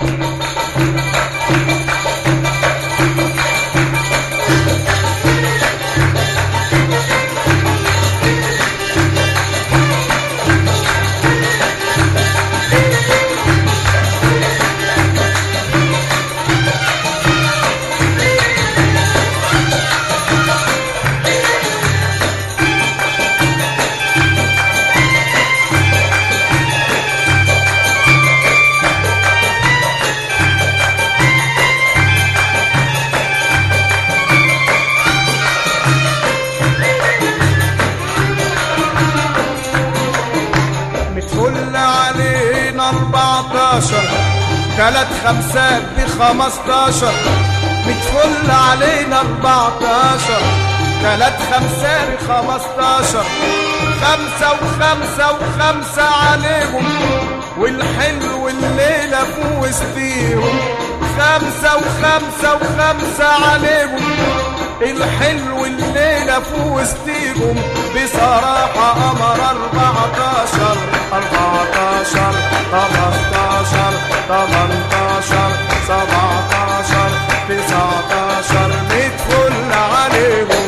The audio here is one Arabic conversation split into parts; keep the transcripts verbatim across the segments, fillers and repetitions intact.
اربعتاشر تلات خمسات بخمستاشر متفل علينا اربعتاشر تلات خمسات بخمستاشر خمسة وخمسة وخمسة عليهم والحلو الليلة في وسطيهم خمسة وخمسة وخمسة عليهم الحلو الليلة في وسطيهم بصراحة قمر اربعتاشر اربعتاشر خمستاشر تمنتاشر سبعتاشر تسعتاشر متفل عليهم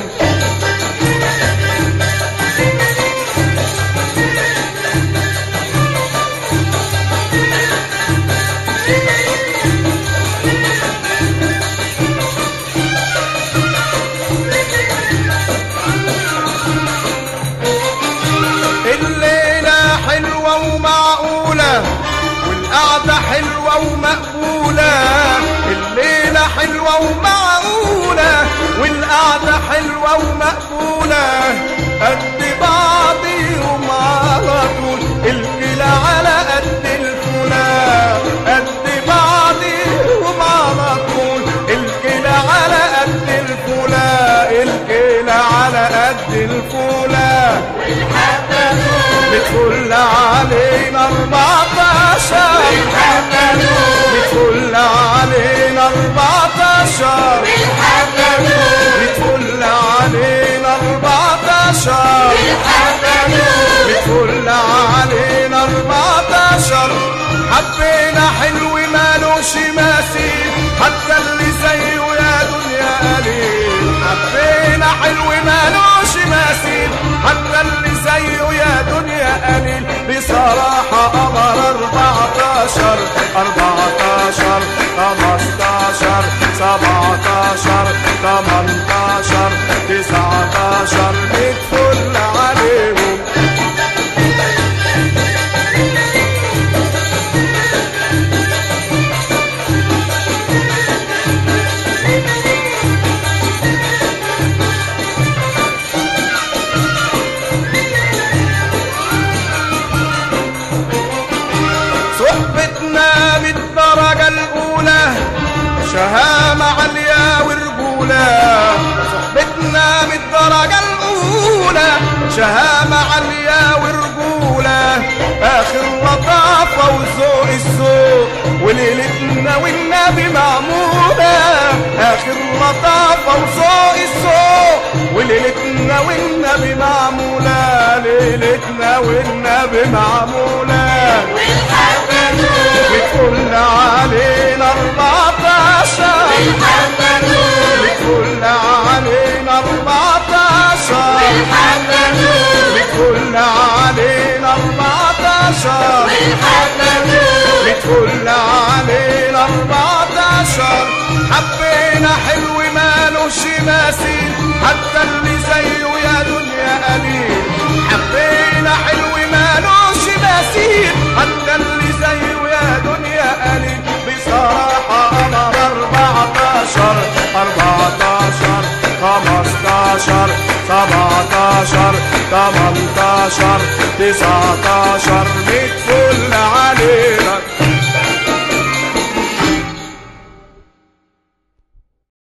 والقعدة حلوة ومقبولة الليلة حلوة ومعقولة والقعدة حلوة ومقبولة قد بعضيهم على طول الكلا على قد الفولا قد بعضيهم على طول الكلا على قد الفولا الكلا على قد الفولا بتفل علينا اربعتاشر بتفل علينا اربعتاشر بتفل علينا اربعتاشر بتفل علينا اربعتاشر حبينا حلو مالوش مثيل حتى اللي زيه يا دنيا قليل حبينا حلو مالوش مثيل حتى اللي زيه يا دنيا قليل بصراحة قمر اربعتاشر اربعتاشر خمستاشر سبعتاشر تمنتاشر تسعتاشر بتفل عليهم صحبتنا بالدرجة الأولى شهامة عالية ورجولة صحبتنا بالدرجة الأولى شهامة عالية ورجولة آخر لطافة وذوق الذوق وليلتنا والنبي معمولة آخر لطافة وذوق الذوق وليلتنا والنبي معمولة ليلتنا والنبي معمولة بتفل علينا اربعتاشر بتفل علينا اربعتاشر بتفل علينا اربعتاشر بتفل علينا اربعتاشر حبينا حلو مالوش مثيل حتى اللي زيه يا دنيا قليل حبينا حلو مالوش مثيل حتى اللي زيه يا دنيا قليل بصراحة قمر اربعتاشر اربعتاشر خمستاشر سبعتاشر تمنتاشر تسعتاشر متفل عليه